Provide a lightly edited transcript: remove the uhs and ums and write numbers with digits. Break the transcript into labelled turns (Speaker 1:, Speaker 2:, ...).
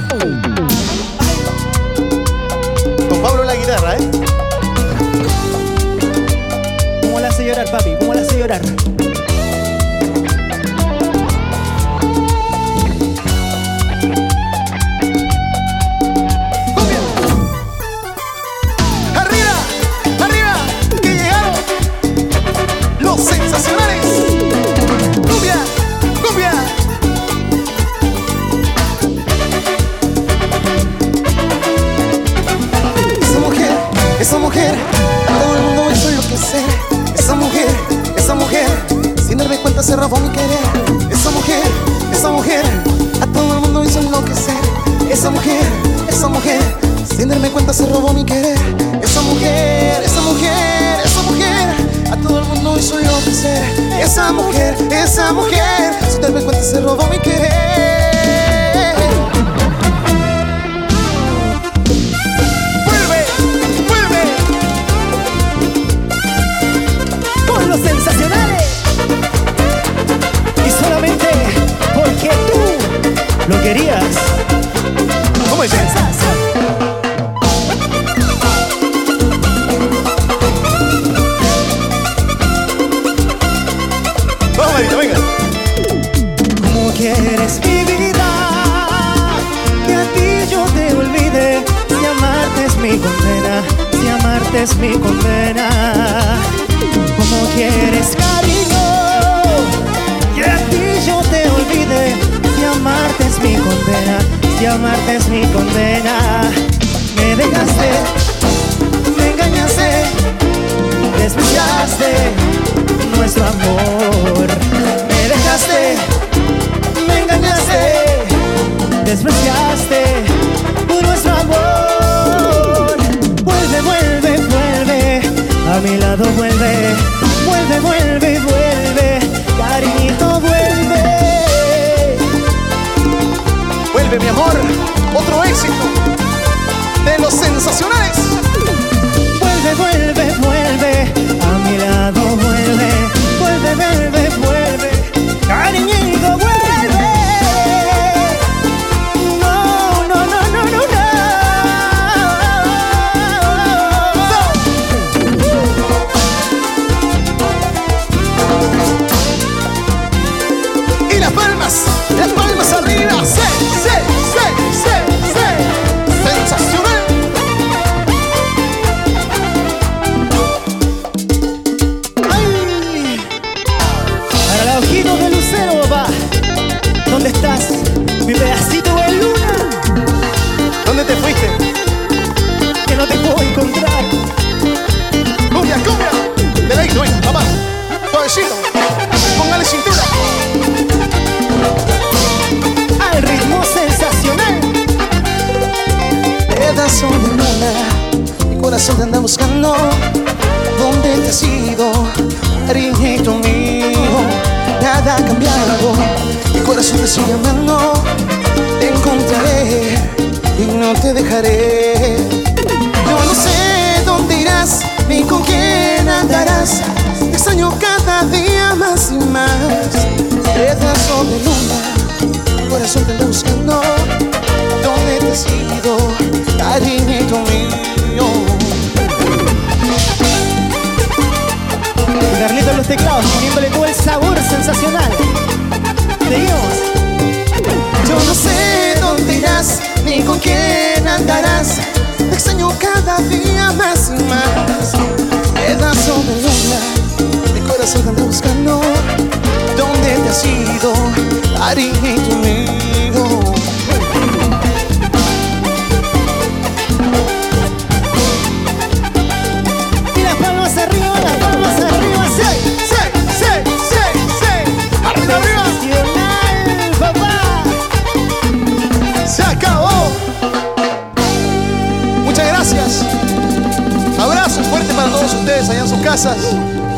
Speaker 1: Con Pablo la guitarra, ¿eh?
Speaker 2: ¿Cómo la hace llorar, papi? ¿Cómo la hace llorar?
Speaker 1: Sensacionales, cumbia, cumbia. Esa mujer, a todo el mundo hizo enloquecer. Esa mujer, sin darme cuenta se robó mi querer. Esa mujer, a todo el mundo hizo enloquecer. Esa mujer, sin darme cuenta se robó mi querer. Esa mujer, a todo el mundo hizo enloquecer. Esa mujer, sin darme cuenta se robó mi querer. Vuelve, vuelve.
Speaker 2: Con los sensacionales. Y solamente porque tú lo querías.
Speaker 1: ¿Cómo es? Venga.
Speaker 2: ¿Cómo quieres mi vida? Que a ti yo te olvide. Si amarte es mi condena, si amarte es mi condena. ¿Cómo quieres, cariño? Que a ti yo te olvide. Si amarte es mi condena, si amarte es mi condena. Me dejaste, me engañaste, despreciaste nuestro amor. Me dejaste, me engañaste, despreciaste nuestro amor. Vuelve, vuelve, vuelve, a mi lado vuelve. Vuelve, vuelve, vuelve, cariñito vuelve.
Speaker 1: Vuelve mi amor, otro éxito de los sensacionales.
Speaker 2: Vuelve, vuelve, vuelve, a mi lado vuelve. Vuelve, vuelve, vuelve, cariñito vuelve. No, no, no, no, no,
Speaker 1: no. Y las palmas arriba. Sensacional.
Speaker 2: de lucero, va. ¿Dónde estás, mi pedacito de luna?
Speaker 1: ¿Dónde te fuiste?
Speaker 2: Que no te puedo encontrar.
Speaker 1: Cumbia, cumbia. De ladito, venga, papá. Suavecito. Póngale cintura.
Speaker 2: Al ritmo sensacional.
Speaker 1: Pedazo de luna, mi corazón te anda buscando. ¿Dónde te has ido, cariñito mío? Nada ha cambiado, mi corazón te sigue amando. Te encontraré y no te dejaré. Yo no sé dónde irás ni con quién andarás. Te extraño cada día más y más. Pedazo de luna, mi corazón te anda buscando. ¿Dónde te has ido, cariñito mío?
Speaker 2: Carlito en los teclados, poniéndole todo el sabor sensacional. Seguimos.
Speaker 1: Yo no sé dónde irás, ni con quién andarás. Te extraño cada día más y más. Pedazo de luna, mi corazón te anda buscando. ¿Dónde te has ido, cariñito mío?
Speaker 2: Y las palmas arriba, las palmas arriba.
Speaker 1: Arriba, arriba.
Speaker 2: Sensacional, papá.
Speaker 1: Se acabó. Muchas gracias. Abrazo fuerte para todos ustedes allá en sus casas.